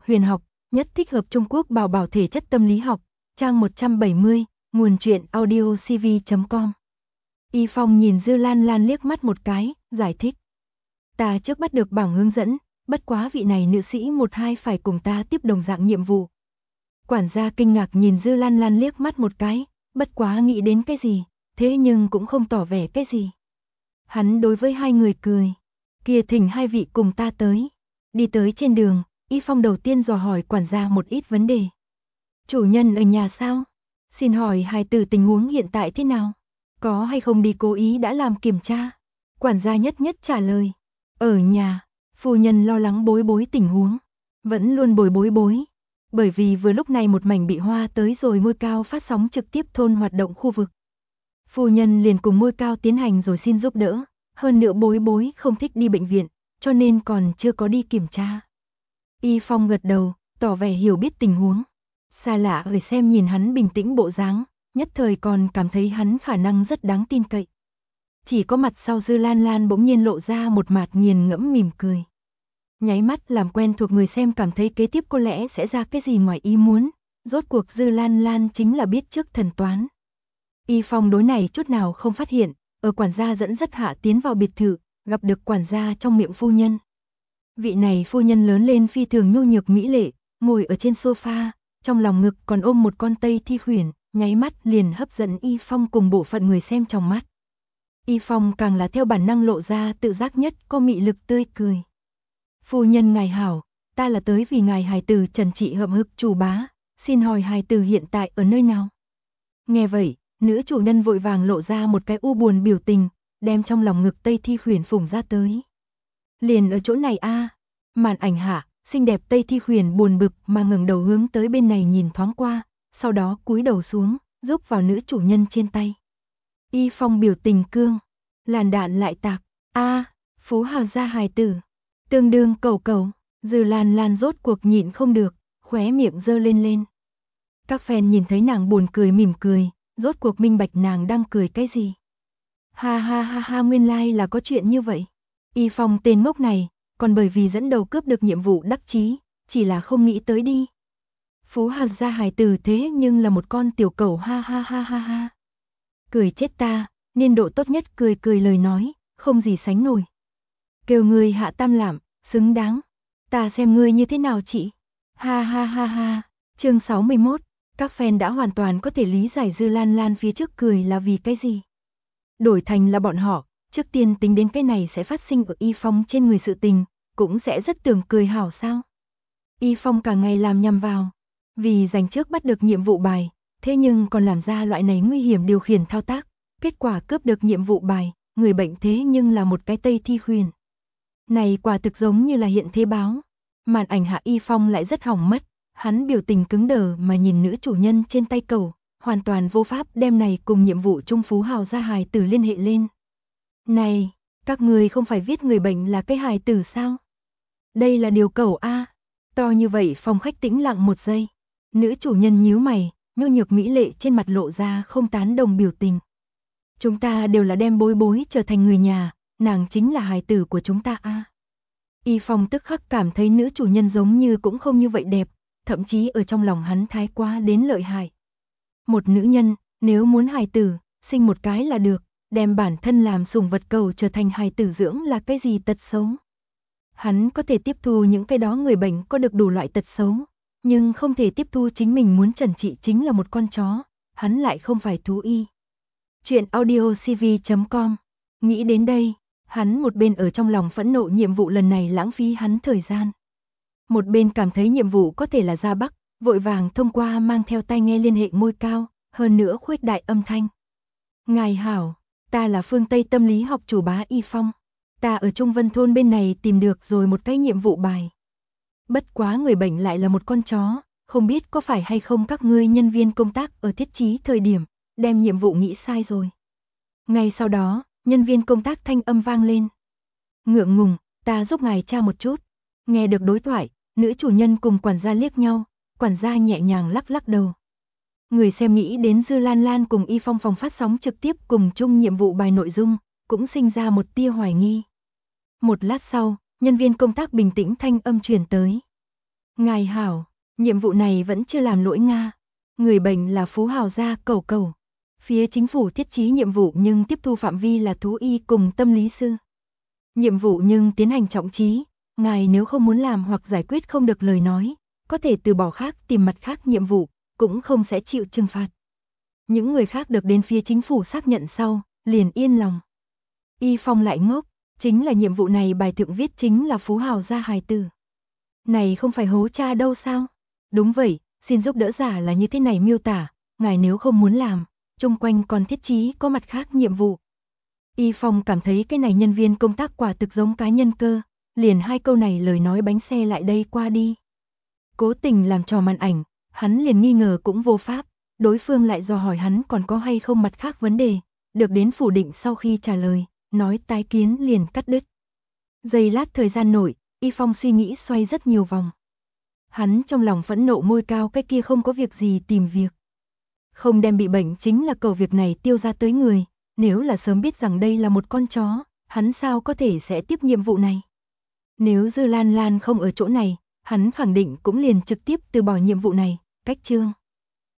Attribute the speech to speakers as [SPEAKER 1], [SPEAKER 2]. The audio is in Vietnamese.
[SPEAKER 1] huyền học, nhất thích hợp Trung Quốc bảo bảo thể chất tâm lý học, trang 170, nguồn truyện audiocv.com. Y Phong nhìn Dư Lan Lan liếc mắt một cái, giải thích. Ta trước bắt được bảng hướng dẫn, bất quá vị này nữ sĩ 1-2 phải cùng ta tiếp đồng dạng nhiệm vụ. Quản gia kinh ngạc nhìn Dư Lan Lan liếc mắt một cái, bất quá nghĩ đến cái gì, thế nhưng cũng không tỏ vẻ cái gì. Hắn đối với hai người cười. Kia thỉnh hai vị cùng ta tới. Đi tới trên đường, Y Phong đầu tiên dò hỏi quản gia một ít vấn đề. Chủ nhân ở nhà sao? Xin hỏi hài tử tình huống hiện tại thế nào? Có hay không đi cố ý đã làm kiểm tra? Quản gia nhất nhất trả lời. Ở nhà, phu nhân lo lắng bối bối tình huống. Vẫn luôn bối bối. Bởi vì vừa lúc này một mảnh bị hoa tới rồi ngôi cao phát sóng trực tiếp thôn hoạt động khu vực. Phu nhân liền cùng ngôi cao tiến hành rồi xin giúp đỡ. Hơn nữa bối bối không thích đi bệnh viện, cho nên còn chưa có đi kiểm tra. Y Phong gật đầu, tỏ vẻ hiểu biết tình huống. Xa lạ người xem nhìn hắn bình tĩnh bộ dáng, nhất thời còn cảm thấy hắn khả năng rất đáng tin cậy. Chỉ có mặt sau Dư Lan Lan bỗng nhiên lộ ra một mặt nghiền ngẫm mỉm cười. Nháy mắt làm quen thuộc người xem cảm thấy kế tiếp có lẽ sẽ ra cái gì ngoài ý muốn, rốt cuộc Dư Lan Lan chính là biết trước thần toán. Y Phong đối này chút nào không phát hiện, ở quản gia dẫn dắt hạ tiến vào biệt thự, gặp được quản gia trong miệng phu nhân. Vị này phu nhân lớn lên phi thường nhu nhược mỹ lệ, ngồi ở trên sofa, trong lòng ngực còn ôm một con tây thi khuyển, nháy mắt liền hấp dẫn Y Phong cùng bộ phận người xem trong mắt. Y Phong càng là theo bản năng lộ ra tự giác nhất có mị lực tươi cười. Phu nhân ngài hảo, ta là tới vì ngài hài tử Trần Trị Hậm Hực chủ bá, xin hỏi hài tử hiện tại ở nơi nào? Nghe vậy, nữ chủ nhân vội vàng lộ ra một cái u buồn biểu tình, đem trong lòng ngực tây thi khuyển phủng ra tới. Liền ở chỗ này a. Màn ảnh hạ, xinh đẹp tây thi khuyển buồn bực mà ngẩng đầu hướng tới bên này nhìn thoáng qua, sau đó cúi đầu xuống, giúp vào nữ chủ nhân trên tay. Y Phong biểu tình cương, làn đạn lại tạc, phú hào gia hài tử, tương đương cầu cầu, Dư Lan Lan rốt cuộc nhịn không được, khóe miệng giơ lên. Các fan nhìn thấy nàng buồn cười mỉm cười, rốt cuộc minh bạch nàng đang cười cái gì. Ha, nguyên lai là có chuyện như vậy. Y Phong tên ngốc này, còn bởi vì dẫn đầu cướp được nhiệm vụ đắc chí, chỉ là không nghĩ tới đi. Phú hạt gia hài tử thế nhưng là một con tiểu cẩu ha. Cười chết ta, niên độ tốt nhất cười lời nói, không gì sánh nổi. Kêu ngươi hạ tam lạm, xứng đáng. Ta xem ngươi như thế nào chị. Ha. Chương 61, các fan đã hoàn toàn có thể lý giải Dư Lan Lan phía trước cười là vì cái gì. Đổi thành là bọn họ, trước tiên tính đến cái này sẽ phát sinh ở Y Phong trên người sự tình, cũng sẽ rất tưởng cười hảo sao. Y Phong cả ngày làm nhằm vào, vì giành trước bắt được nhiệm vụ bài, thế nhưng còn làm ra loại này nguy hiểm điều khiển thao tác, kết quả cướp được nhiệm vụ bài, người bệnh thế nhưng là một cái tây thi khuyển. Này quả thực giống như là hiện thế báo. Màn ảnh hạ Y Phong lại rất hỏng mất, hắn biểu tình cứng đờ mà nhìn nữ chủ nhân trên tay cầu, hoàn toàn vô pháp đem này cùng nhiệm vụ Trung Phú Hào gia hài tử liên hệ lên. Này, các người không phải viết người bệnh là cái hài tử sao? Đây là điều cẩu a. To như vậy phòng khách tĩnh lặng một giây. Nữ chủ nhân nhíu mày, nhu nhược mỹ lệ trên mặt lộ ra không tán đồng biểu tình. Chúng ta đều là đem bối bối trở thành người nhà, nàng chính là hài tử của chúng ta a. Y Phong tức khắc cảm thấy nữ chủ nhân giống như cũng không như vậy đẹp, thậm chí ở trong lòng hắn thái quá đến lợi hại. Một nữ nhân, nếu muốn hài tử, sinh một cái là được, đem bản thân làm sủng vật cầu trở thành hài tử dưỡng là cái gì tật xấu. Hắn có thể tiếp thu những cái đó người bệnh có được đủ loại tật xấu, nhưng không thể tiếp thu chính mình muốn Trần Trị chính là một con chó, hắn lại không phải thú y. Chuyện audiocv.com. Nghĩ đến đây, hắn một bên ở trong lòng phẫn nộ nhiệm vụ lần này lãng phí hắn thời gian. Một bên cảm thấy nhiệm vụ có thể là ra Bắc, vội vàng thông qua mang theo tai nghe liên hệ ngôi cao, hơn nữa khuếch đại âm thanh. Ngài hảo, ta là phương Tây tâm lý học chủ bá Y Phong. Ta ở Trung Vân thôn bên này tìm được rồi một cái nhiệm vụ bài. Bất quá người bệnh lại là một con chó, không biết có phải hay không các ngươi nhân viên công tác ở thiết trí thời điểm, đem nhiệm vụ nghĩ sai rồi. Ngay sau đó, nhân viên công tác thanh âm vang lên. Ngượng ngùng, ta giúp ngài tra một chút. Nghe được đối thoại, nữ chủ nhân cùng quản gia liếc nhau, quản gia nhẹ nhàng lắc đầu. Người xem nghĩ đến Dư Lan Lan cùng Y Phong phòng phát sóng trực tiếp cùng chung nhiệm vụ bài nội dung, cũng sinh ra một tia hoài nghi. Một lát sau, nhân viên công tác bình tĩnh thanh âm truyền tới. Ngài hảo, nhiệm vụ này vẫn chưa làm lỗi Nga. Người bệnh là Phú Hào gia Cầu Cầu. Phía chính phủ thiết trí nhiệm vụ nhưng tiếp thu phạm vi là thú y cùng tâm lý sư. Nhiệm vụ nhưng tiến hành trọng trí, ngài nếu không muốn làm hoặc giải quyết không được lời nói, có thể từ bỏ khác tìm mặt khác nhiệm vụ, cũng không sẽ chịu trừng phạt. Những người khác được đến phía chính phủ xác nhận sau, liền yên lòng. Y Phong lại ngốc, chính là nhiệm vụ này bài thượng viết chính là Phú Hào gia hài tử. Này không phải hố cha đâu sao? Đúng vậy, xin giúp đỡ giả là như thế này miêu tả, ngài nếu không muốn làm, chung quanh còn thiết trí có mặt khác nhiệm vụ. Y Phong cảm thấy cái này nhân viên công tác quả thực giống cá nhân cơ, liền 2 câu này lời nói bánh xe lại đây qua đi. Cố tình làm trò màn ảnh, hắn liền nghi ngờ cũng vô pháp, đối phương lại dò hỏi hắn còn có hay không mặt khác vấn đề, được đến phủ định sau khi trả lời, nói tái kiến liền cắt đứt. Giây lát thời gian nổi, Y Phong suy nghĩ xoay rất nhiều vòng. Hắn trong lòng phẫn nộ môi cao cái kia không có việc gì tìm việc. Không đem bị bệnh chính là cầu việc này tiêu ra tới người, nếu là sớm biết rằng đây là một con chó, hắn sao có thể sẽ tiếp nhiệm vụ này. Nếu Dư Lan Lan không ở chỗ này, hắn khẳng định cũng liền trực tiếp từ bỏ nhiệm vụ này, cách chương.